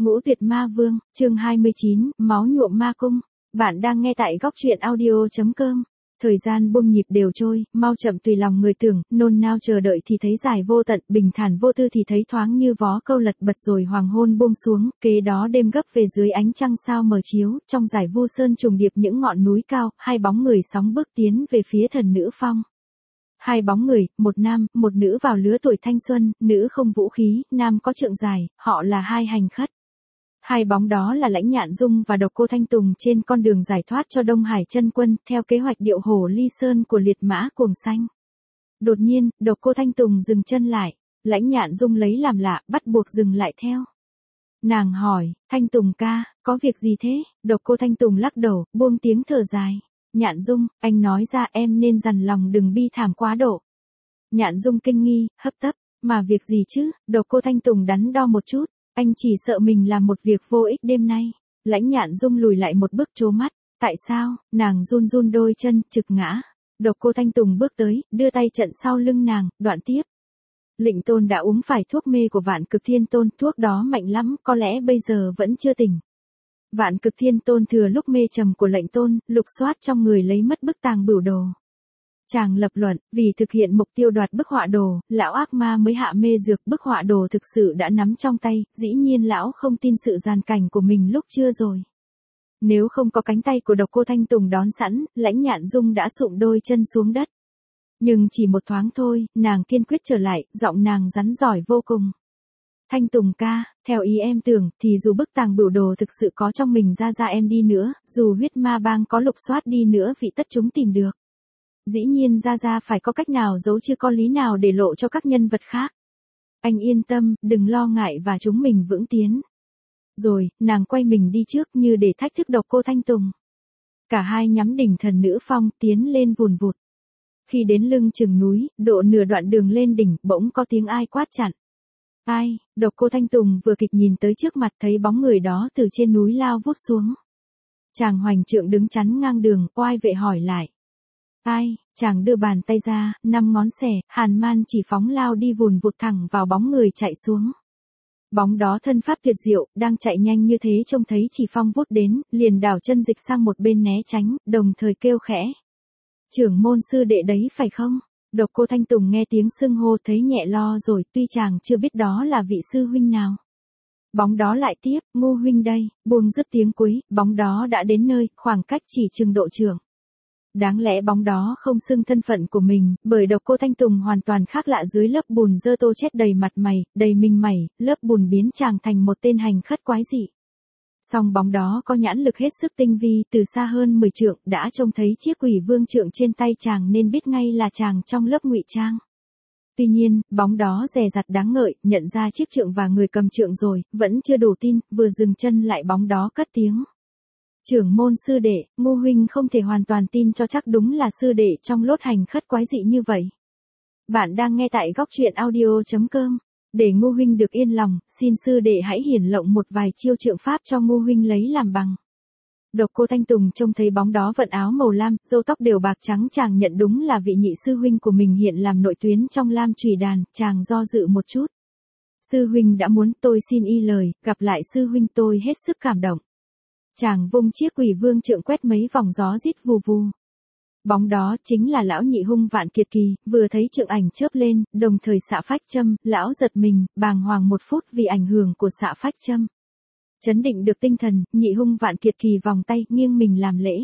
Ngũ Tuyệt Ma Vương, chương 29, Máu nhuộm ma cung. Bạn đang nghe tại góc truyện audio.com. Thời gian buông nhịp đều trôi, mau chậm tùy lòng người tưởng, nôn nao chờ đợi thì thấy dài vô tận, bình thản vô tư thì thấy thoáng như vó câu lật bật rồi hoàng hôn buông xuống, kế đó đêm gấp về dưới ánh trăng sao mờ chiếu, trong dải vu sơn trùng điệp những ngọn núi cao, hai bóng người sóng bước tiến về phía Thần Nữ Phong. Hai bóng người, một nam, một nữ vào lứa tuổi thanh xuân, nữ không vũ khí, nam có trượng dài, họ là hai hành khất. Hai bóng đó là Lãnh Nhạn Dung và Độc Cô Thanh Tùng trên con đường giải thoát cho Đông Hải Chân Quân, theo kế hoạch điệu hổ ly sơn của liệt mã cuồng xanh. Đột nhiên, Độc Cô Thanh Tùng dừng chân lại, Lãnh Nhạn Dung lấy làm lạ, bắt buộc dừng lại theo. Nàng hỏi, Thanh Tùng ca, có việc gì thế? Độc Cô Thanh Tùng lắc đầu, buông tiếng thở dài. Nhạn Dung, anh nói ra em nên dằn lòng đừng bi thảm quá độ. Nhạn Dung kinh nghi, hấp tấp, mà việc gì chứ? Độc Cô Thanh Tùng đắn đo một chút, anh chỉ sợ mình làm một việc vô ích đêm nay. Lãnh Nhạn Dung lùi lại một bước trố mắt, tại sao? Nàng run run đôi chân, trực ngã. Độc Cô Thanh Tùng bước tới, đưa tay chặn sau lưng nàng, đoạn tiếp. Lệnh Tôn đã uống phải thuốc mê của Vạn Cực Thiên Tôn, thuốc đó mạnh lắm, có lẽ bây giờ vẫn chưa tỉnh. Vạn Cực Thiên Tôn thừa lúc mê trầm của Lệnh Tôn, lục soát trong người lấy mất bức tàng bửu đồ. Chàng lập luận, vì thực hiện mục tiêu đoạt bức họa đồ, lão ác ma mới hạ mê dược, bức họa đồ thực sự đã nắm trong tay, dĩ nhiên lão không tin sự giàn cảnh của mình lúc chưa rồi. Nếu không có cánh tay của Độc Cô Thanh Tùng đón sẵn, Lãnh Nhạn Dung đã sụm đôi chân xuống đất. Nhưng chỉ một thoáng thôi, nàng kiên quyết trở lại, giọng nàng rắn giỏi vô cùng. Thanh Tùng ca, theo ý em tưởng, thì dù bức tàng bửu đồ thực sự có trong mình ra em đi nữa, dù huyết ma bang có lục soát đi nữa vì tất chúng tìm được. Dĩ nhiên ra phải có cách nào giấu, chứ có lý nào để lộ cho các nhân vật khác. Anh yên tâm, đừng lo ngại và chúng mình vững tiến. Rồi, nàng quay mình đi trước như để thách thức Độc Cô Thanh Tùng. Cả hai nhắm đỉnh Thần Nữ Phong tiến lên vùn vụt. Khi đến lưng chừng núi, độ nửa đoạn đường lên đỉnh, bỗng có tiếng ai quát chặn. Ai? Độc Cô Thanh Tùng vừa kịp nhìn tới trước mặt thấy bóng người đó từ trên núi lao vút xuống. Chàng hoành trượng đứng chắn ngang đường, oai vệ hỏi lại. Ai? Chàng đưa bàn tay ra, 5 ngón xẻ, hàn man chỉ phóng lao đi vùn vụt thẳng vào bóng người chạy xuống. Bóng đó thân pháp tuyệt diệu, đang chạy nhanh như thế trông thấy Chỉ Phong vút đến, liền đảo chân dịch sang một bên né tránh, đồng thời kêu khẽ. Trưởng môn sư đệ đấy phải không? Độc Cô Thanh Tùng nghe tiếng xưng hô thấy nhẹ lo rồi, tuy chàng chưa biết đó là vị sư huynh nào. Bóng đó lại tiếp, Ngô huynh đây, buông dứt tiếng cuối, bóng đó đã đến nơi, khoảng cách chỉ chừng độ trưởng. Đáng lẽ bóng đó không xưng thân phận của mình, bởi Độc Cô Thanh Tùng hoàn toàn khác lạ dưới lớp bùn dơ tô chết đầy mặt mày, đầy mình mẩy, lớp bùn biến chàng thành một tên hành khất quái dị. Song bóng đó có nhãn lực hết sức tinh vi, từ xa hơn 10 trượng, đã trông thấy chiếc Quỷ Vương trượng trên tay chàng nên biết ngay là chàng trong lớp ngụy trang. Tuy nhiên, bóng đó dè dặt đáng ngợi, nhận ra chiếc trượng và người cầm trượng rồi, vẫn chưa đủ tin, vừa dừng chân lại bóng đó cất tiếng. Trưởng môn sư đệ, Ngô huynh không thể hoàn toàn tin cho chắc đúng là sư đệ trong lốt hành khất quái dị như vậy. Bạn đang nghe tại góc truyện audio.com. Để Ngô huynh được yên lòng, xin sư đệ hãy hiển lộng một vài chiêu trượng pháp cho Ngô huynh lấy làm bằng. Độc Cô Thanh Tùng trông thấy bóng đó vận áo màu lam, râu tóc đều bạc trắng, chàng nhận đúng là vị nhị sư huynh của mình hiện làm nội tuyến trong Lam Chùy Đàn, chàng do dự một chút. Sư huynh đã muốn, tôi xin y lời, gặp lại sư huynh tôi hết sức cảm động. Chàng vung chiếc Quỷ Vương trượng quét mấy vòng gió rít vù vù. Bóng đó chính là lão nhị hung Vạn Kiệt Kỳ, vừa thấy trượng ảnh chớp lên, đồng thời xạ phách châm, lão giật mình, bàng hoàng một phút vì ảnh hưởng của xạ phách châm. Chấn định được tinh thần, nhị hung Vạn Kiệt Kỳ vòng tay, nghiêng mình làm lễ.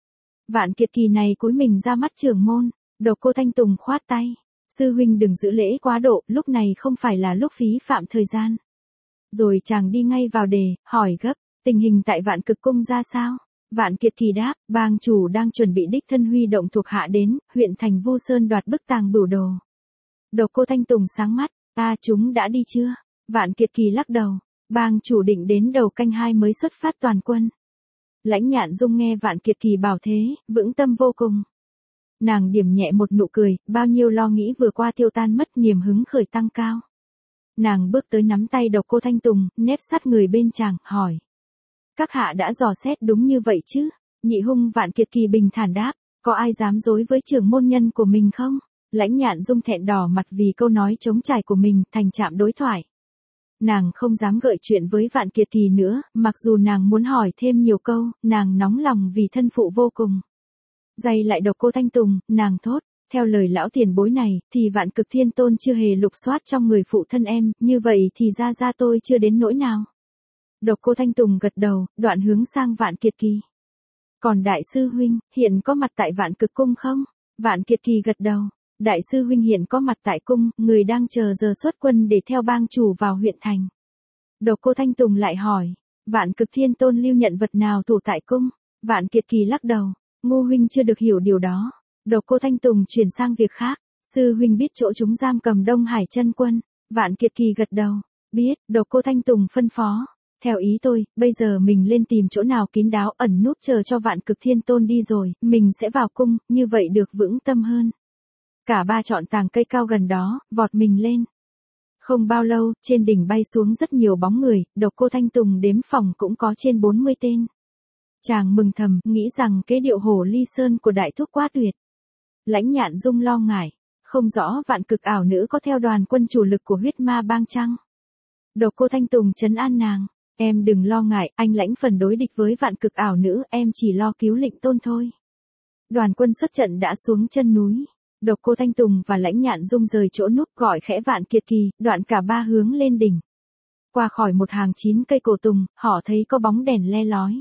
Vạn Kiệt Kỳ này cúi mình ra mắt trưởng môn, Độc Cô Thanh Tùng khoát tay. Sư huynh đừng giữ lễ quá độ, lúc này không phải là lúc phí phạm thời gian. Rồi chàng đi ngay vào đề, hỏi gấp, tình hình tại Vạn Cực Cung ra sao? Vạn Kiệt Kỳ đáp, bang chủ đang chuẩn bị đích thân huy động thuộc hạ đến, huyện thành Vu Sơn đoạt bức tàng bửu đồ. Độc Cô Thanh Tùng sáng mắt, chúng đã đi chưa? Vạn Kiệt Kỳ lắc đầu, bang chủ định đến đầu canh 2 mới xuất phát toàn quân. Lãnh Nhạn Dung nghe Vạn Kiệt Kỳ bảo thế, vững tâm vô cùng. Nàng điểm nhẹ một nụ cười, bao nhiêu lo nghĩ vừa qua tiêu tan mất, niềm hứng khởi tăng cao. Nàng bước tới nắm tay Độc Cô Thanh Tùng, nép sát người bên chàng, hỏi. Các hạ đã dò xét đúng như vậy chứ? Nhị hung Vạn Kiệt Kỳ bình thản đáp, có ai dám dối với trưởng môn nhân của mình không? Lãnh Nhạn Dung thẹn đỏ mặt vì câu nói trống trải của mình, thành chạm đối thoại. Nàng không dám gợi chuyện với Vạn Kiệt Kỳ nữa, mặc dù nàng muốn hỏi thêm nhiều câu, nàng nóng lòng vì thân phụ vô cùng. Dày lại Độc Cô Thanh Tùng, nàng thốt, theo lời lão tiền bối này, thì Vạn Cực Thiên Tôn chưa hề lục soát trong người phụ thân em, như vậy thì ra tôi chưa đến nỗi nào. Độc Cô Thanh Tùng gật đầu, đoạn hướng sang Vạn Kiệt Kỳ. Còn đại sư huynh, hiện có mặt tại Vạn Cực Cung không? Vạn Kiệt Kỳ gật đầu. Đại sư huynh hiện có mặt tại cung, người đang chờ giờ xuất quân để theo bang chủ vào huyện thành. Độc Cô Thanh Tùng lại hỏi, Vạn Cực Thiên Tôn lưu nhận vật nào thủ tại cung? Vạn Kiệt Kỳ lắc đầu, Ngô huynh chưa được hiểu điều đó. Độc Cô Thanh Tùng chuyển sang việc khác, sư huynh biết chỗ chúng giam cầm Đông Hải Chân Quân. Vạn Kiệt Kỳ gật đầu, biết. Độc Cô Thanh Tùng phân phó, theo ý tôi, bây giờ mình lên tìm chỗ nào kín đáo ẩn núp chờ cho Vạn Cực Thiên Tôn đi rồi, mình sẽ vào cung, như vậy được vững tâm hơn. Cả ba chọn tàng cây cao gần đó, vọt mình lên. Không bao lâu, trên đỉnh bay xuống rất nhiều bóng người, Độc Cô Thanh Tùng đếm phòng cũng có trên 40 tên. Chàng mừng thầm, nghĩ rằng kế điệu hổ ly sơn của đại thúc quá tuyệt. Lãnh Nhạn Dung lo ngại, không rõ Vạn Cực ảo nữ có theo đoàn quân chủ lực của huyết ma bang chăng? Độc Cô Thanh Tùng trấn an nàng, em đừng lo ngại, anh Lãnh phần đối địch với Vạn Cực ảo nữ, em chỉ lo cứu Lệnh Tôn thôi. Đoàn quân xuất trận đã xuống chân núi. Độc Cô Thanh Tùng và Lãnh Nhạn Dung rời chỗ núp gọi khẽ Vạn Kiệt Kỳ, đoạn cả ba hướng lên đỉnh. Qua khỏi một hàng 9 cây cổ tùng, họ thấy có bóng đèn le lói.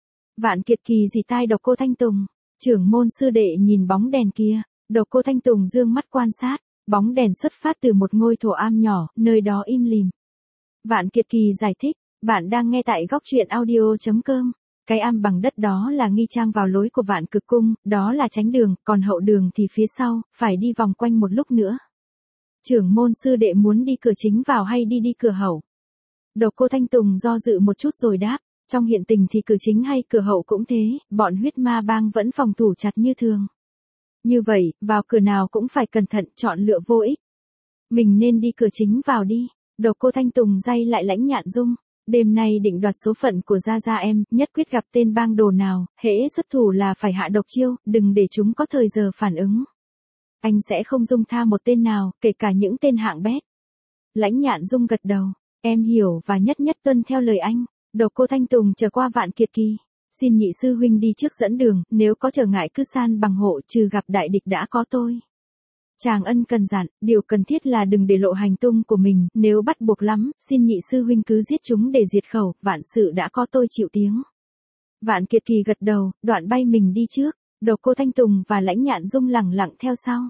Vạn Kiệt Kỳ dì tai Độc Cô Thanh Tùng, trưởng môn sư đệ nhìn bóng đèn kia. Độc Cô Thanh Tùng dương mắt quan sát, bóng đèn xuất phát từ một ngôi thổ am nhỏ, nơi đó im lìm. Vạn Kiệt Kỳ giải thích, bạn đang nghe tại góc truyện audio.com. Cái am bằng đất đó là nghi trang vào lối của Vạn Cực Cung, đó là tránh đường, còn hậu đường thì phía sau, phải đi vòng quanh một lúc nữa. Trưởng môn sư đệ muốn đi cửa chính vào hay đi cửa hậu? Độc Cô Thanh Tùng do dự một chút rồi đáp, trong hiện tình thì cửa chính hay cửa hậu cũng thế, bọn huyết ma bang vẫn phòng thủ chặt như thường. Như vậy, vào cửa nào cũng phải cẩn thận, chọn lựa vô ích. Mình nên đi cửa chính vào đi. Độc Cô Thanh Tùng day lại Lãnh Nhạn Dung. Đêm nay định đoạt số phận của gia em, nhất quyết gặp tên bang đồ nào, hễ xuất thủ là phải hạ độc chiêu, đừng để chúng có thời giờ phản ứng. Anh sẽ không dung tha một tên nào, kể cả những tên hạng bét. Lãnh Nhạn Dung gật đầu, em hiểu và nhất nhất tuân theo lời anh. Độc Cô Thanh Tùng trở qua Vạn Kiệt Kỳ. Xin nhị sư huynh đi trước dẫn đường, nếu có trở ngại cứ san bằng hộ, trừ gặp đại địch đã có tôi. Chàng ân cần dặn, điều cần thiết là đừng để lộ hành tung của mình, nếu bắt buộc lắm, xin nhị sư huynh cứ giết chúng để diệt khẩu, vạn sự đã có tôi chịu tiếng. Vạn Kiệt Kỳ gật đầu, đoạn bay mình đi trước, Độc Cô Thanh Tùng và Lãnh Nhạn Dung lẳng lặng theo sau.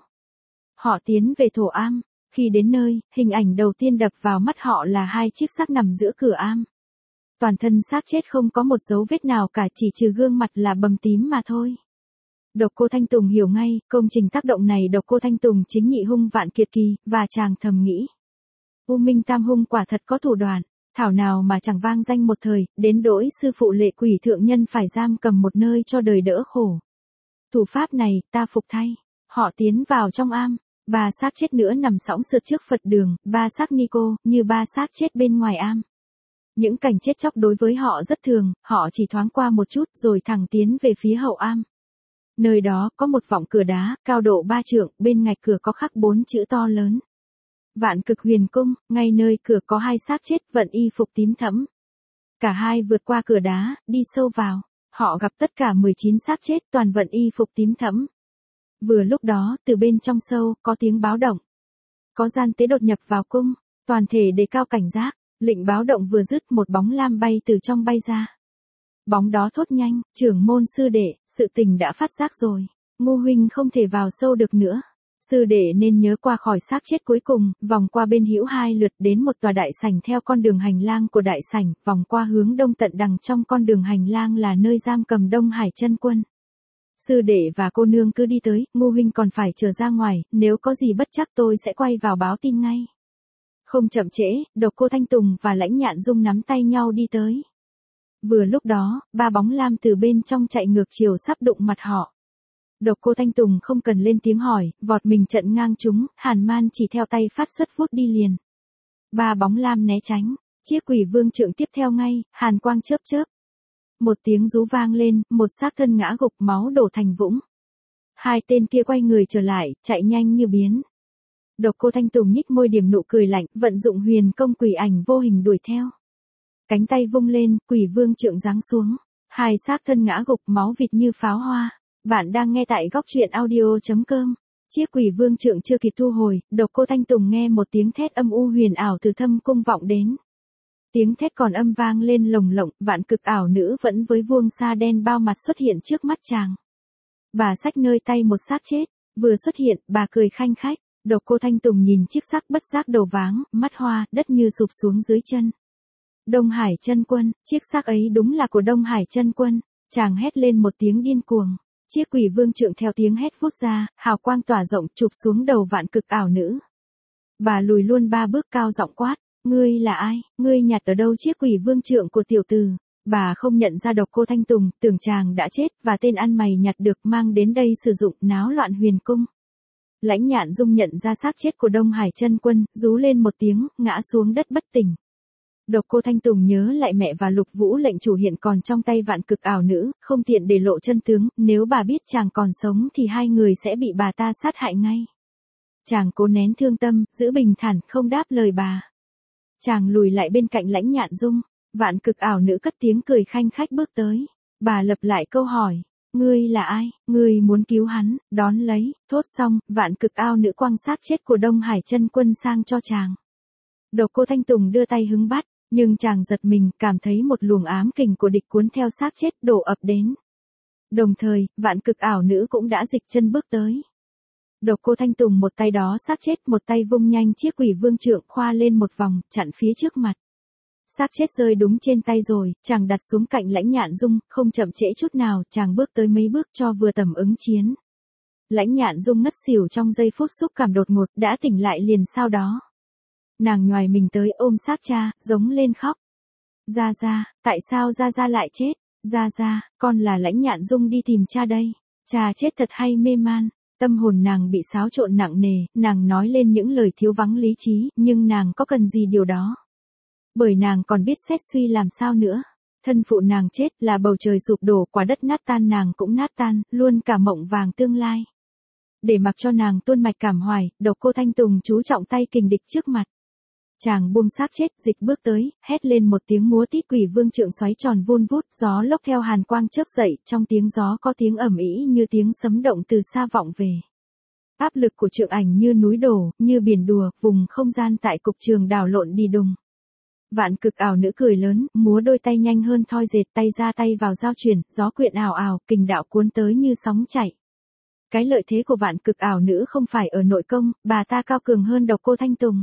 Họ tiến về thổ am, khi đến nơi, hình ảnh đầu tiên đập vào mắt họ là hai chiếc xác nằm giữa cửa am. Toàn thân xác chết không có một dấu vết nào cả, chỉ trừ gương mặt là bầm tím mà thôi. Độc Cô Thanh Tùng hiểu ngay, công trình tác động này Độc Cô Thanh Tùng chính nhị hung Vạn Kiệt Kỳ, và chàng thầm nghĩ. U Minh Tam hung quả thật có thủ đoạn, thảo nào mà chẳng vang danh một thời, đến đỗi sư phụ Lệ Quỷ thượng nhân phải giam cầm một nơi cho đời đỡ khổ. Thủ pháp này, ta phục thay. Họ tiến vào trong am, ba xác chết nữa nằm sõng sượt trước Phật đường, ba xác ni cô, như ba xác chết bên ngoài am. Những cảnh chết chóc đối với họ rất thường, họ chỉ thoáng qua một chút rồi thẳng tiến về phía hậu am. Nơi đó có một vọng cửa đá, cao độ 3 trượng, bên ngạch cửa có khắc 4 chữ to lớn. Vạn Cực Huyền Cung, ngay nơi cửa có hai xác chết vận y phục tím thẫm. Cả hai vượt qua cửa đá, đi sâu vào. Họ gặp tất cả 19 xác chết toàn vận y phục tím thẫm. Vừa lúc đó, từ bên trong sâu, có tiếng báo động. Có gian tế đột nhập vào cung, toàn thể đề cao cảnh giác. Lệnh báo động vừa dứt, một bóng lam bay từ trong bay ra. Bóng đó thốt nhanh, trưởng môn sư đệ, sự tình đã phát giác rồi. Ngô huynh không thể vào sâu được nữa. Sư đệ nên nhớ qua khỏi xác chết cuối cùng, vòng qua bên hữu hai lượt đến một tòa đại sảnh theo con đường hành lang của đại sảnh, vòng qua hướng đông tận đằng trong con đường hành lang là nơi giam cầm Đông Hải Chân Quân. Sư đệ và cô nương cứ đi tới, Ngô huynh còn phải chờ ra ngoài, nếu có gì bất chắc tôi sẽ quay vào báo tin ngay. Không chậm trễ, Độc Cô Thanh Tùng và Lãnh Nhạn Dung nắm tay nhau đi tới. Vừa lúc đó, ba bóng lam từ bên trong chạy ngược chiều sắp đụng mặt họ. Độc Cô Thanh Tùng không cần lên tiếng hỏi, vọt mình trận ngang chúng, Hàn Man chỉ theo tay phát xuất vút đi liền. Ba bóng lam né tránh, chiếc Quỷ Vương trượng tiếp theo ngay, hàn quang chớp chớp. Một tiếng rú vang lên, một xác thân ngã gục, máu đổ thành vũng. Hai tên kia quay người trở lại, chạy nhanh như biến. Độc Cô Thanh Tùng nhích môi điểm nụ cười lạnh, vận dụng huyền công quỷ ảnh vô hình đuổi theo. Cánh tay vung lên, quỷ vương trượng giáng xuống. Hai xác thân ngã gục, máu vịt như pháo hoa. Bạn đang nghe tại góc truyện audio.com. Chiếc quỷ vương trượng chưa kịp thu hồi, Độc Cô Thanh Tùng nghe một tiếng thét âm u huyền ảo từ thâm cung vọng đến. Tiếng thét còn âm vang lên lồng lộng, vạn cực ảo nữ vẫn với vuông sa đen bao mặt xuất hiện trước mắt chàng. Bà xách nơi tay một xác chết, vừa xuất hiện, bà cười khanh khách. Độc Cô Thanh Tùng nhìn chiếc xác bất giác đầu váng, mắt hoa, đất như sụp xuống dưới chân. Đông Hải Chân Quân, chiếc xác ấy đúng là của Đông Hải Chân Quân. Chàng hét lên một tiếng điên cuồng. Chiếc quỷ vương trượng theo tiếng hét vút ra, hào quang tỏa rộng chụp xuống đầu vạn cực ảo nữ. Bà lùi luôn 3 bước cao giọng quát, ngươi là ai, ngươi nhặt ở đâu chiếc quỷ vương trượng của tiểu tử. Bà không nhận ra Độc Cô Thanh Tùng, tưởng chàng đã chết và tên ăn mày nhặt được mang đến đây sử dụng náo loạn huyền cung. Lãnh Nhạn Dung nhận ra xác chết của Đông Hải Chân Quân, rú lên một tiếng, ngã xuống đất bất tỉnh. Độc Cô Thanh Tùng nhớ lại mẹ và Lục Vũ lệnh chủ hiện còn trong tay vạn cực ảo nữ, không tiện để lộ chân tướng, nếu bà biết chàng còn sống thì hai người sẽ bị bà ta sát hại ngay. Chàng cố nén thương tâm, giữ bình thản, không đáp lời bà. Chàng lùi lại bên cạnh Lãnh Nhạn Dung, vạn cực ảo nữ cất tiếng cười khanh khách bước tới. Bà lặp lại câu hỏi, ngươi là ai, ngươi muốn cứu hắn, đón lấy, thốt xong, vạn cực ảo nữ quăng xác chết của Đông Hải Chân Quân sang cho chàng. Độc Cô Thanh Tùng đưa tay hứng bắt, nhưng chàng giật mình, cảm thấy một luồng ám kình của địch cuốn theo xác chết đổ ập đến. Đồng thời, vạn cực ảo nữ cũng đã dịch chân bước tới. Độc Cô Thanh Tùng một tay đó xác chết, một tay vung nhanh chiếc quỷ vương trượng khoa lên một vòng, chặn phía trước mặt. Xác chết rơi đúng trên tay rồi, chàng đặt xuống cạnh Lãnh Nhạn Dung, không chậm trễ chút nào, chàng bước tới mấy bước cho vừa tầm ứng chiến. Lãnh Nhạn Dung ngất xỉu trong giây phút xúc cảm đột ngột, đã tỉnh lại liền sau đó. Nàng nhoài mình tới ôm xác cha, giống lên khóc. Gia Gia, tại sao Gia Gia lại chết? Gia Gia, con là Lãnh Nhạn Dung đi tìm cha đây. Cha chết thật hay mê man. Tâm hồn nàng bị xáo trộn nặng nề, nàng nói lên những lời thiếu vắng lý trí, nhưng nàng có cần gì điều đó? Bởi nàng còn biết xét suy làm sao nữa. Thân phụ nàng chết là bầu trời sụp đổ, quả đất nát tan nàng cũng nát tan, luôn cả mộng vàng tương lai. Để mặc cho nàng tuôn mạch cảm hoài, Độc Cô Thanh Tùng chú trọng tay kình địch trước mặt. Chàng buông xác chết, dịch bước tới, hét lên một tiếng múa tít quỷ vương trượng xoáy tròn vun vút, gió lốc theo hàn quang chớp dậy, trong tiếng gió có tiếng ầm ĩ như tiếng sấm động từ xa vọng về. Áp lực của trượng ảnh như núi đổ, như biển đùa, vùng không gian tại cục trường đảo lộn đi đùng. Vạn cực ảo nữ cười lớn, múa đôi tay nhanh hơn thoi dệt, tay ra tay vào giao chuyển, gió quyện ảo ảo, kình đạo cuốn tới như sóng chảy. Cái lợi thế của vạn cực ảo nữ không phải ở nội công, bà ta cao cường hơn Độc Cô Thanh Tùng.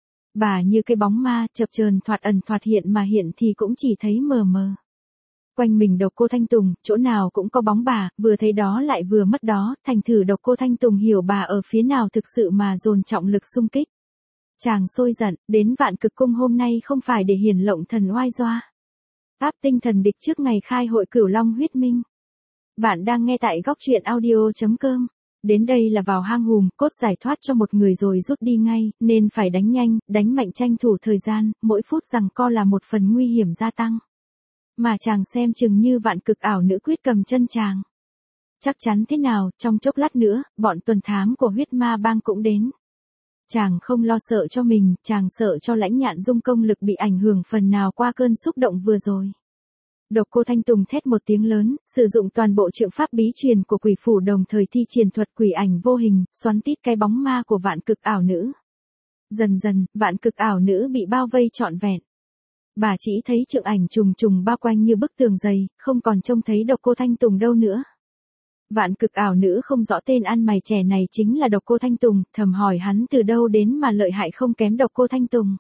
Bà như cái bóng ma, chập chờn thoạt ẩn thoạt hiện mà hiện thì cũng chỉ thấy mờ mờ. Quanh mình Độc Cô Thanh Tùng, chỗ nào cũng có bóng bà, vừa thấy đó lại vừa mất đó, thành thử Độc Cô Thanh Tùng hiểu bà ở phía nào thực sự mà dồn trọng lực xung kích. Chàng sôi giận, đến Vạn Cực Cung hôm nay không phải để hiển lộng thần oai doa. Áp tinh thần địch trước ngày khai hội Cửu Long huyết minh. Bạn đang nghe tại góc truyện audio.com. Đến đây là vào hang hùm, cốt giải thoát cho một người rồi rút đi ngay, nên phải đánh nhanh, đánh mạnh tranh thủ thời gian, mỗi phút giằng co là một phần nguy hiểm gia tăng. Mà chàng xem chừng như vạn cực ảo nữ quyết cầm chân chàng. Chắc chắn thế nào, trong chốc lát nữa, bọn tuần thám của huyết ma bang cũng đến. Chàng không lo sợ cho mình, chàng sợ cho Lãnh Nhạn Dung công lực bị ảnh hưởng phần nào qua cơn xúc động vừa rồi. Độc Cô Thanh Tùng thét một tiếng lớn, sử dụng toàn bộ trượng pháp bí truyền của quỷ phủ đồng thời thi triển thuật quỷ ảnh vô hình, xoắn tít cái bóng ma của vạn cực ảo nữ. Dần dần, vạn cực ảo nữ bị bao vây trọn vẹn. Bà chỉ thấy trượng ảnh trùng trùng bao quanh như bức tường dày, không còn trông thấy Độc Cô Thanh Tùng đâu nữa. Vạn cực ảo nữ không rõ tên ăn mày trẻ này chính là Độc Cô Thanh Tùng, thầm hỏi hắn từ đâu đến mà lợi hại không kém Độc Cô Thanh Tùng.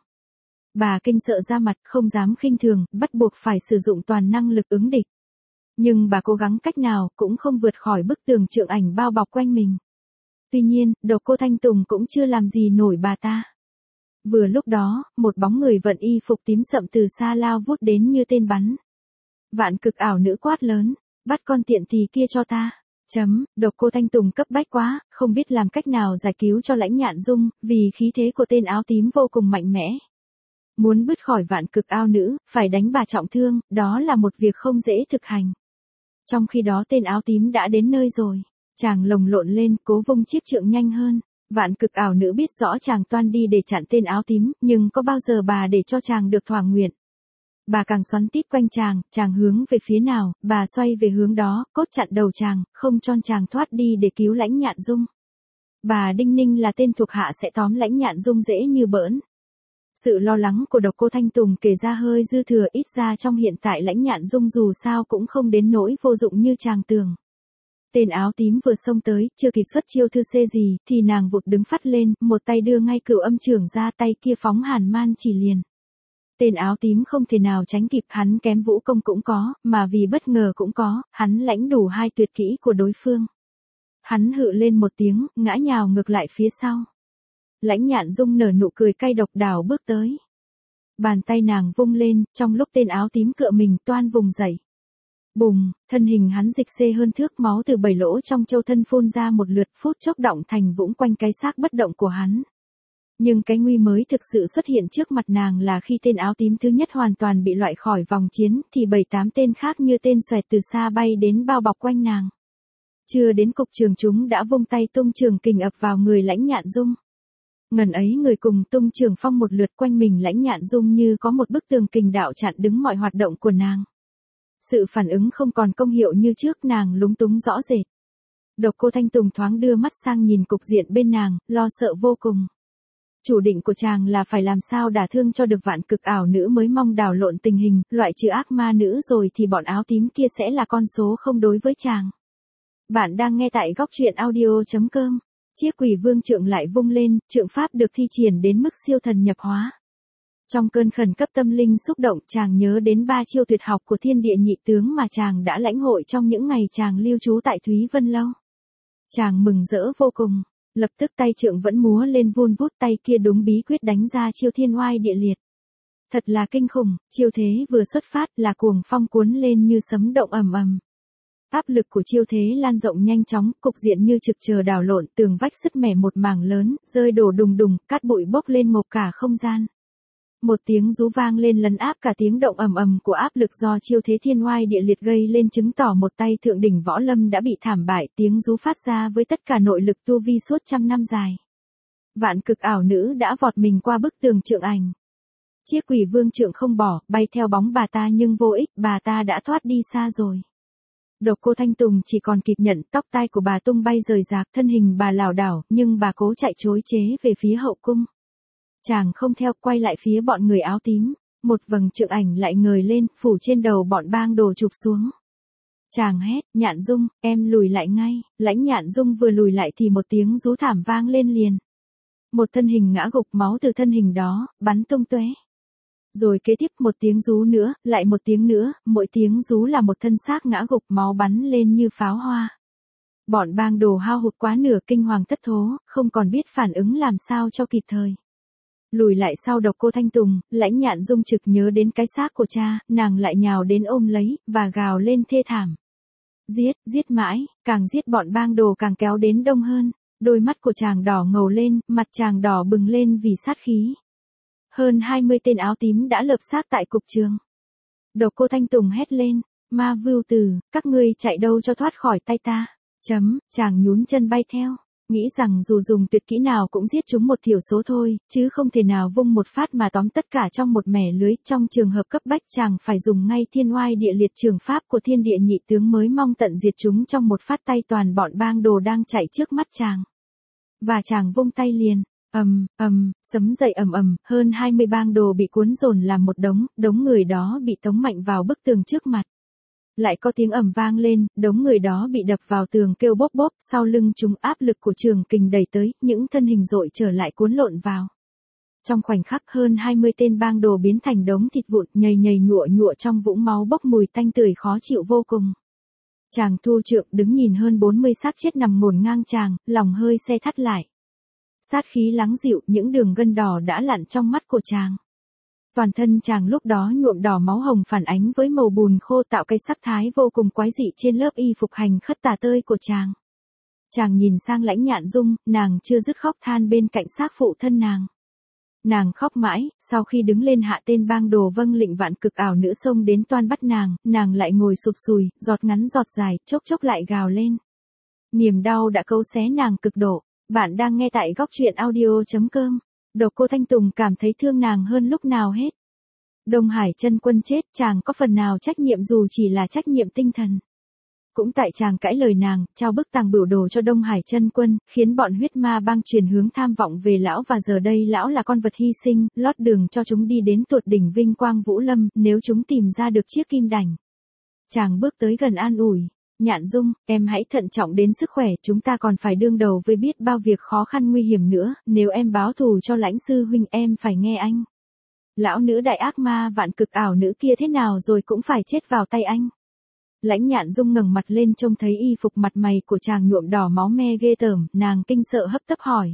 Bà kinh sợ ra mặt, không dám khinh thường, bắt buộc phải sử dụng toàn năng lực ứng địch. Nhưng bà cố gắng cách nào cũng không vượt khỏi bức tường trượng ảnh bao bọc quanh mình. Tuy nhiên, Độc Cô Thanh Tùng cũng chưa làm gì nổi bà ta. Vừa lúc đó, một bóng người vận y phục tím sậm từ xa lao vút đến như tên bắn. Vạn cực ảo nữ quát lớn, bắt con tiện tỳ kia cho ta. Độc Cô Thanh Tùng cấp bách quá, không biết làm cách nào giải cứu cho Lãnh Nhạn Dung, vì khí thế của tên áo tím vô cùng mạnh mẽ. Muốn bứt khỏi vạn cực ảo nữ, phải đánh bà trọng thương, đó là một việc không dễ thực hành. Trong khi đó tên áo tím đã đến nơi rồi, chàng lồng lộn lên, cố vung chiếc trượng nhanh hơn. Vạn cực ảo nữ biết rõ chàng toan đi để chặn tên áo tím, nhưng có bao giờ bà để cho chàng được thỏa nguyện. Bà càng xoắn tít quanh chàng hướng về phía nào, bà xoay về hướng đó, cốt chặn đầu chàng, không cho chàng thoát đi để cứu Lãnh Nhạn Dung. Bà đinh ninh là tên thuộc hạ sẽ tóm Lãnh Nhạn Dung dễ như bỡn. Sự lo lắng của Độc Cô Thanh Tùng kể ra hơi dư thừa, ít ra trong hiện tại Lãnh Nhạn Dung dù sao cũng không đến nỗi vô dụng như chàng tưởng. Tên áo tím vừa xông tới, chưa kịp xuất chiêu thư xê gì, thì nàng vụt đứng phắt lên, một tay đưa ngay Cửu Âm Chưởng ra, tay kia phóng Hàn Man chỉ liền. Tên áo tím không thể nào tránh kịp, hắn kém vũ công cũng có, mà vì bất ngờ cũng có, hắn lãnh đủ hai tuyệt kỹ của đối phương. Hắn hự lên một tiếng, ngã nhào ngược lại phía sau. Lãnh Nhạn Dung nở nụ cười cay độc, đảo bước tới. Bàn tay nàng vung lên, trong lúc tên áo tím cựa mình toan vùng dậy. Bùng, thân hình hắn dịch xê hơn thước, máu từ 7 lỗ trong châu thân phun ra một lượt, phút chốc động thành vũng quanh cái xác bất động của hắn. Nhưng cái nguy mới thực sự xuất hiện trước mặt nàng là khi tên áo tím thứ nhất hoàn toàn bị loại khỏi vòng chiến, thì 7-8 tên khác như tên xoẹt từ xa bay đến bao bọc quanh nàng. Chưa đến cục trường chúng đã vung tay tung trường kình ập vào người Lãnh Nhạn Dung. Ngần ấy người cùng tung trường phong một lượt quanh mình Lãnh Nhạn Dung như có một bức tường kình đạo chặn đứng mọi hoạt động của nàng. Sự phản ứng không còn công hiệu như trước, nàng lúng túng rõ rệt. Độc Cô Thanh Tùng thoáng đưa mắt sang nhìn cục diện bên nàng, lo sợ vô cùng. Chủ định của chàng là phải làm sao đả thương cho được vạn cực ảo nữ mới mong đảo lộn tình hình, loại trừ ác ma nữ rồi thì bọn áo tím kia sẽ là con số không đối với chàng. Bạn đang nghe tại góc truyện audio.com. Chiếc Quỷ Vương trượng lại vung lên, trượng pháp được thi triển đến mức siêu thần nhập hóa. Trong cơn khẩn cấp tâm linh xúc động, chàng nhớ đến 3 chiêu tuyệt học của Thiên Địa Nhị Tướng mà chàng đã lãnh hội trong những ngày chàng lưu trú tại Thúy Vân Lâu. Chàng mừng rỡ vô cùng, lập tức tay trượng vẫn múa lên vun vút, tay kia đúng bí quyết đánh ra chiêu Thiên Oai Địa Liệt. Thật là kinh khủng, chiêu thế vừa xuất phát là cuồng phong cuốn lên như sấm động ầm ầm. Áp lực của chiêu thế lan rộng nhanh chóng, cục diện như trực chờ đảo lộn, tường vách sứt mẻ một mảng lớn, rơi đổ đùng đùng, cát bụi bốc lên ngộp cả không gian. Một tiếng rú vang lên lấn áp cả tiếng động ầm ầm của áp lực do chiêu thế Thiên Oai Địa Liệt gây lên, chứng tỏ một tay thượng đỉnh võ lâm đã bị thảm bại. Tiếng rú phát ra với tất cả nội lực tu vi suốt trăm năm dài. Vạn cực ảo nữ đã vọt mình qua bức tường trượng ảnh. Chiếc Quỷ Vương trượng không bỏ, bay theo bóng bà ta nhưng vô ích, bà ta đã thoát đi xa rồi. Độc Cô Thanh Tùng chỉ còn kịp nhận, tóc tai của bà tung bay rời rạc, thân hình bà lảo đảo, nhưng bà cố chạy trối chế về phía hậu cung. Chàng không theo, quay lại phía bọn người áo tím, một vầng trượng ảnh lại ngời lên, phủ trên đầu bọn bang đồ chụp xuống. Chàng hét, Nhạn Dung, em lùi lại ngay. Lãnh Nhạn Dung vừa lùi lại thì một tiếng rú thảm vang lên liền. Một thân hình ngã gục, máu từ thân hình đó bắn tung tóe. Rồi kế tiếp một tiếng rú nữa, lại một tiếng nữa, mỗi tiếng rú là một thân xác ngã gục, máu bắn lên như pháo hoa. Bọn bang đồ hao hụt quá nửa, kinh hoàng thất thố, không còn biết phản ứng làm sao cho kịp thời. Lùi lại sau Độc Cô Thanh Tùng, Lãnh Nhạn Dung trực nhớ đến cái xác của cha, nàng lại nhào đến ôm lấy, và gào lên thê thảm. Giết, giết mãi, càng giết bọn bang đồ càng kéo đến đông hơn, đôi mắt của chàng đỏ ngầu lên, mặt chàng đỏ bừng lên vì sát khí. Hơn 20 tên áo tím đã lợp xác tại cục trường. Độc Cô Thanh Tùng hét lên, Ma Vưu Tử, các ngươi chạy đâu cho thoát khỏi tay ta. Chàng nhún chân bay theo, nghĩ rằng dù dùng tuyệt kỹ nào cũng giết chúng một thiểu số thôi, chứ không thể nào vung một phát mà tóm tất cả trong một mẻ lưới. Trong trường hợp cấp bách chàng phải dùng ngay Thiên Oai Địa Liệt, trường pháp của Thiên Địa Nhị Tướng, mới mong tận diệt chúng trong một phát tay toàn bọn bang đồ đang chạy trước mắt chàng. Và chàng vung tay liền. Sấm dậy ầm ầm, hơn 20 bang đồ bị cuốn dồn làm một đống người đó bị tống mạnh vào bức tường trước mặt. Lại có tiếng ầm vang lên, đống người đó bị đập vào tường kêu bốp bốp, sau lưng chúng áp lực của trường kình đẩy tới, những thân hình dội trở lại cuốn lộn vào. Trong khoảnh khắc hơn 20 tên bang đồ biến thành đống thịt vụn, nhầy nhụa trong vũng máu bốc mùi tanh tưởi khó chịu vô cùng. Chàng thu trượng đứng nhìn hơn 40 xác chết nằm ngổn ngang chàng, lòng hơi se thắt lại. Sát khí lắng dịu, những đường gân đỏ đã lặn trong mắt của chàng. Toàn thân chàng lúc đó nhuộm đỏ máu hồng, phản ánh với màu bùn khô, tạo cái sắc thái vô cùng quái dị trên lớp y phục hành khất tả tơi của chàng. Chàng nhìn sang Lãnh Nhạn Dung, nàng chưa dứt khóc than bên cạnh xác phụ thân nàng. Nàng khóc mãi, sau khi đứng lên hạ tên bang đồ vâng lệnh vạn cực ảo nữ xông đến toan bắt nàng lại ngồi sụp sùi, giọt ngắn giọt dài, chốc chốc lại gào lên. Niềm đau đã cấu xé nàng cực độ. Bạn đang nghe tại góc truyện audio.com. Độc Cô Thanh Tùng cảm thấy thương nàng hơn lúc nào hết. Đông Hải Chân Quân chết, chàng có phần nào trách nhiệm dù chỉ là trách nhiệm tinh thần. Cũng tại chàng cãi lời nàng, trao bức tàng bửu đồ cho Đông Hải Chân Quân, khiến bọn huyết ma bang chuyển hướng tham vọng về lão và giờ đây lão là con vật hy sinh, lót đường cho chúng đi đến tột đỉnh vinh quang Vũ Lâm, nếu chúng tìm ra được chiếc kim đảnh. Chàng bước tới gần an ủi. Nhạn Dung, em hãy thận trọng đến sức khỏe, chúng ta còn phải đương đầu với biết bao việc khó khăn nguy hiểm nữa, nếu em báo thù cho Lãnh sư huynh em phải nghe anh. Lão nữ đại ác ma vạn cực ảo nữ kia thế nào rồi cũng phải chết vào tay anh. Lãnh Nhạn Dung ngẩng mặt lên trông thấy y phục mặt mày của chàng nhuộm đỏ máu me ghê tởm, nàng kinh sợ hấp tấp hỏi.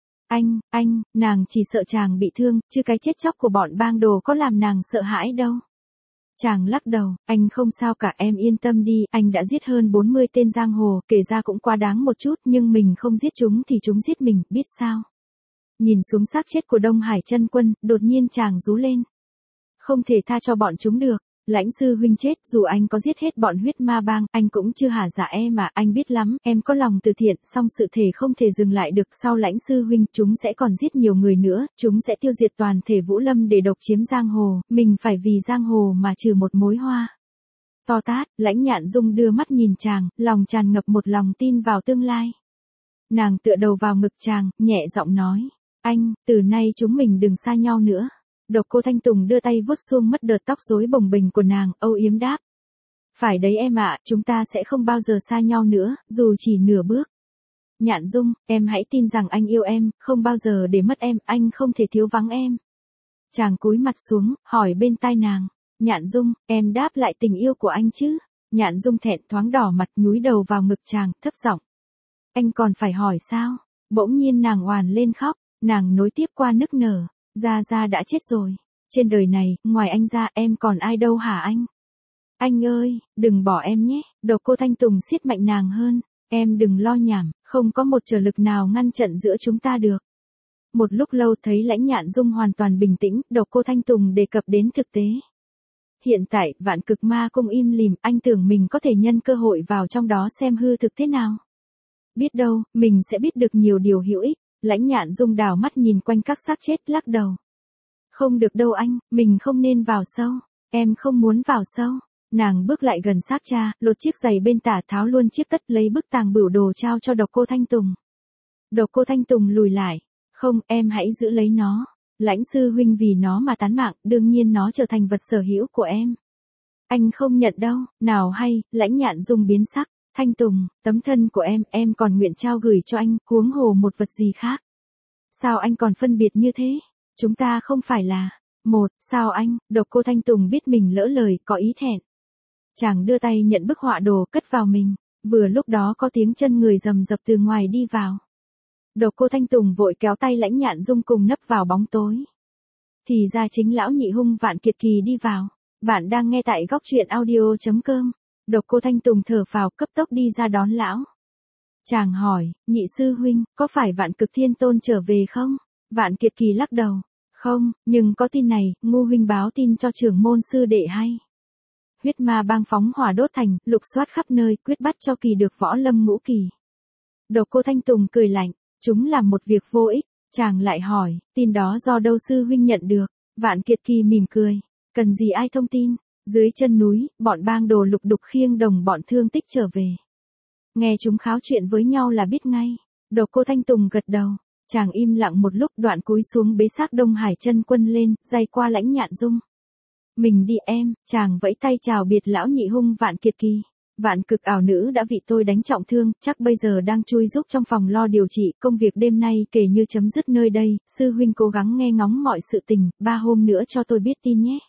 Anh, nàng chỉ sợ chàng bị thương, chứ cái chết chóc của bọn bang đồ có làm nàng sợ hãi đâu. Chàng lắc đầu, anh không sao cả, em yên tâm đi, anh đã giết hơn 40 tên giang hồ, kể ra cũng quá đáng một chút, nhưng mình không giết chúng thì chúng giết mình, biết sao. Nhìn xuống xác chết của Đông Hải Chân Quân, đột nhiên chàng rú lên. Không thể tha cho bọn chúng được. Lãnh sư huynh chết, dù anh có giết hết bọn huyết ma bang, anh cũng chưa hả dạ em mà, anh biết lắm, em có lòng từ thiện, song sự thể không thể dừng lại được, sau Lãnh sư huynh, chúng sẽ còn giết nhiều người nữa, chúng sẽ tiêu diệt toàn thể Vũ Lâm để độc chiếm giang hồ, mình phải vì giang hồ mà trừ một mối hoa. To tát, Lãnh Nhạn Dung đưa mắt nhìn chàng, lòng tràn ngập một lòng tin vào tương lai. Nàng tựa đầu vào ngực chàng, nhẹ giọng nói, anh, từ nay chúng mình đừng xa nhau nữa. Độc Cô Thanh Tùng đưa tay vuốt xuông mất đợt tóc rối bồng bềnh của nàng, âu yếm đáp. Phải đấy em ạ, chúng ta sẽ không bao giờ xa nhau nữa, dù chỉ nửa bước. Nhạn Dung, em hãy tin rằng anh yêu em, không bao giờ để mất em, anh không thể thiếu vắng em. Chàng cúi mặt xuống, hỏi bên tai nàng. Nhạn Dung, em đáp lại tình yêu của anh chứ? Nhạn Dung thẹn thoáng đỏ mặt nhúi đầu vào ngực chàng, thấp giọng. Anh còn phải hỏi sao? Bỗng nhiên nàng oàn lên khóc, nàng nối tiếp qua nức nở. Gia đã chết rồi. Trên đời này, ngoài anh ra em còn ai đâu hả anh? Anh ơi, đừng bỏ em nhé. Độc Cô Thanh Tùng siết mạnh nàng hơn. Em đừng lo nhảm, không có một trở lực nào ngăn trận giữa chúng ta được. Một lúc lâu thấy Lãnh Nhạn Dung hoàn toàn bình tĩnh, Độc Cô Thanh Tùng đề cập đến thực tế. Hiện tại, Vạn Cực Ma Cung im lìm, anh tưởng mình có thể nhân cơ hội vào trong đó xem hư thực thế nào. Biết đâu, mình sẽ biết được nhiều điều hữu ích. Lãnh Nhạn Dung đảo mắt nhìn quanh các xác chết, lắc đầu. Không được đâu anh, mình không nên vào sâu. Em không muốn vào sâu. Nàng bước lại gần xác cha, lột chiếc giày bên tả, tháo luôn chiếc tất, lấy bức tàng bửu đồ trao cho Độc Cô Thanh Tùng. Độc Cô Thanh Tùng lùi lại. Không, em hãy giữ lấy nó. Lãnh sư huynh vì nó mà tán mạng, đương nhiên nó trở thành vật sở hữu của em. Anh không nhận đâu, nào hay. Lãnh Nhạn Dung biến sắc. Thanh Tùng, tấm thân của em còn nguyện trao gửi cho anh, huống hồ một vật gì khác. Sao anh còn phân biệt như thế? Chúng ta không phải là một, sao anh? Độc Cô Thanh Tùng biết mình lỡ lời, có ý thẹn. Chàng đưa tay nhận bức họa đồ, cất vào mình. Vừa lúc đó có tiếng chân người rầm rập từ ngoài đi vào. Độc Cô Thanh Tùng vội kéo tay Lãnh Nhạn Dung cùng nấp vào bóng tối. Thì ra chính lão nhị hung Vạn Kiệt Kỳ đi vào. Bạn đang nghe tại góc truyện audio.com. Độc Cô Thanh Tùng thở phào, cấp tốc đi ra đón lão. Chàng hỏi, nhị sư huynh, có phải Vạn Cực Thiên Tôn trở về không? Vạn Kiệt Kỳ lắc đầu. Không, nhưng có tin này, Ngu huynh báo tin cho trưởng môn sư đệ hay. Huyết ma bang phóng hỏa đốt thành, lục soát khắp nơi, quyết bắt cho Kỳ được Võ Lâm Ngũ Kỳ. Độc Cô Thanh Tùng cười lạnh, chúng làm một việc vô ích. Chàng lại hỏi, tin đó do đâu sư huynh nhận được? Vạn Kiệt Kỳ mỉm cười, cần gì ai thông tin? Dưới chân núi, bọn bang đồ lục đục khiêng đồng bọn thương tích trở về. Nghe chúng kháo chuyện với nhau là biết ngay. Độc Cô Thanh Tùng gật đầu. Chàng im lặng một lúc, đoạn cúi xuống bế xác Đông Hải Chân Quân lên, day qua Lãnh Nhạn Dung. Mình đi em. Chàng vẫy tay chào biệt lão nhị hung Vạn Kiệt Kỳ. Vạn Cực ảo nữ đã bị tôi đánh trọng thương, chắc bây giờ đang chui giúp trong phòng lo điều trị, công việc đêm nay kể như chấm dứt nơi đây, sư huynh cố gắng nghe ngóng mọi sự tình, 3 hôm nữa cho tôi biết tin nhé.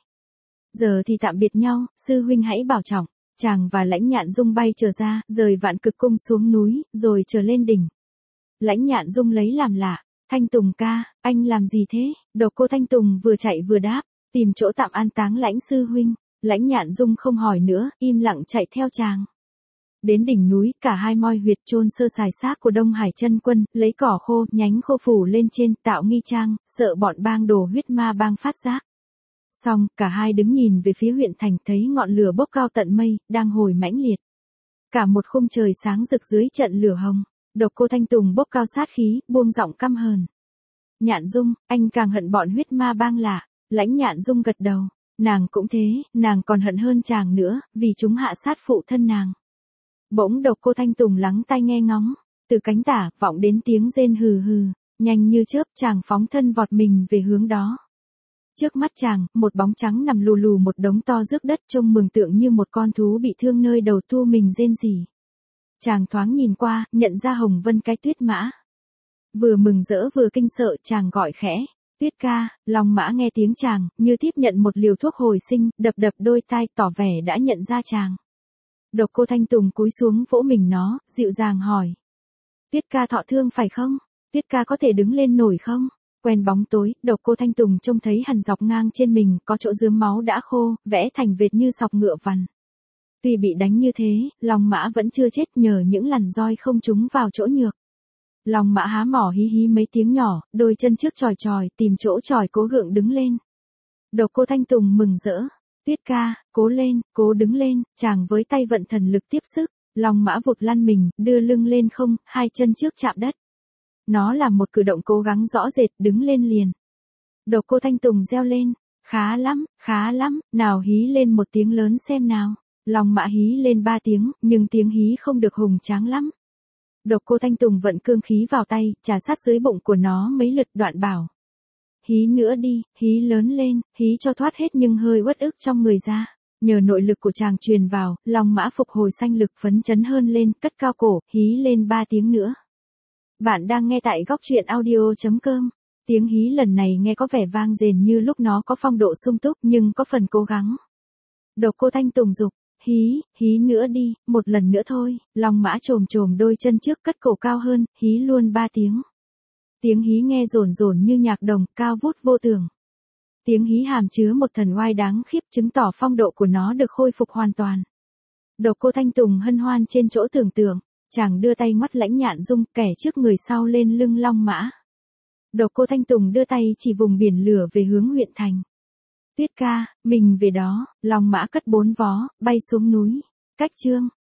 Giờ thì tạm biệt nhau, sư huynh hãy bảo trọng. Chàng và Lãnh Nhạn Dung bay trở ra, rời Vạn Cực cung xuống núi, rồi trở lên đỉnh. Lãnh Nhạn Dung lấy làm lạ. Thanh Tùng ca, anh làm gì thế? Độc Cô Thanh Tùng vừa chạy vừa đáp, tìm chỗ tạm an táng Lãnh sư huynh. Lãnh Nhạn Dung không hỏi nữa, im lặng chạy theo chàng. Đến đỉnh núi, cả hai moi huyệt chôn sơ sài xác của Đông Hải Chân Quân, lấy cỏ khô, nhánh khô phủ lên trên, tạo nghi trang, sợ bọn bang đồ huyết ma bang phát giác. Xong, cả hai đứng nhìn về phía huyện thành, thấy ngọn lửa bốc cao tận mây, đang hồi mãnh liệt. Cả một khung trời sáng rực dưới trận lửa hồng. Độc Cô Thanh Tùng bốc cao sát khí, buông giọng căm hờn. Nhạn Dung, anh càng hận bọn huyết ma bang lạ. Lãnh Nhạn Dung gật đầu. Nàng cũng thế, nàng còn hận hơn chàng nữa, vì chúng hạ sát phụ thân nàng. Bỗng Độc Cô Thanh Tùng lắng tai nghe ngóng. Từ cánh tả, vọng đến tiếng rên hừ hừ. Nhanh như chớp, chàng phóng thân vọt mình về hướng đó. Trước mắt chàng, một bóng trắng nằm lù lù một đống to rước đất, trông mường tượng như một con thú bị thương nơi đầu thu mình rên rỉ. Chàng thoáng nhìn qua, nhận ra Hồng Vân cái Tuyết Mã. Vừa mừng rỡ vừa kinh sợ, chàng gọi khẽ. Tuyết ca. Long Mã nghe tiếng chàng, như tiếp nhận một liều thuốc hồi sinh, đập đập đôi tai, tỏ vẻ đã nhận ra chàng. Độc Cô Thanh Tùng cúi xuống vỗ mình nó, dịu dàng hỏi. Tuyết ca thọ thương phải không? Tuyết ca có thể đứng lên nổi không? Quen bóng tối, Độc Cô Thanh Tùng trông thấy hằn dọc ngang trên mình, có chỗ rướm máu đã khô, vẽ thành vệt như sọc ngựa vằn. Tuy bị đánh như thế, Long Mã vẫn chưa chết nhờ những lằn roi không trúng vào chỗ nhược. Long Mã há mỏ hí hí mấy tiếng nhỏ, đôi chân trước chòi chòi, tìm chỗ chòi cố gượng đứng lên. Độc Cô Thanh Tùng mừng rỡ. Tuyết ca, cố lên, cố đứng lên, chàng với tay vận thần lực tiếp sức. Long Mã vụt lăn mình, đưa lưng lên không, hai chân trước chạm đất. Nó là một cử động cố gắng rõ rệt, đứng lên liền. Độc Cô Thanh Tùng reo lên. Khá lắm, nào hí lên một tiếng lớn xem nào. Long Mã hí lên 3 tiếng, nhưng tiếng hí không được hùng tráng lắm. Độc Cô Thanh Tùng vận cương khí vào tay, trà sát dưới bụng của nó mấy lượt, đoạn bảo. Hí nữa đi, hí lớn lên, hí cho thoát hết nhưng hơi uất ức trong người ra. Nhờ nội lực của chàng truyền vào, Long Mã phục hồi sanh lực, phấn chấn hơn lên, cất cao cổ, hí lên 3 tiếng nữa. Bạn đang nghe tại góc truyện audio.com. Tiếng hí lần này nghe có vẻ vang dền như lúc nó có phong độ sung túc nhưng có phần cố gắng. Độc Cô Thanh Tùng dục. Hí nữa đi, một lần nữa thôi. Long Mã trồm trồm đôi chân trước, cất cổ cao hơn, hí luôn 3 tiếng. Tiếng hí nghe rồn rồn như nhạc đồng, cao vút vô tường. Tiếng hí hàm chứa một thần oai đáng khiếp, chứng tỏ phong độ của nó được khôi phục hoàn toàn. Độc Cô Thanh Tùng hân hoan trên chỗ tưởng tượng. Chàng đưa tay ngoắt Lãnh Nhạn Dung, kẻ trước người sau lên lưng Long Mã. Độc Cô Thanh Tùng đưa tay chỉ vùng biển lửa về hướng huyện thành. Tuyết ca, mình về đó. Long Mã cất 4 vó, bay xuống núi. Cách chương.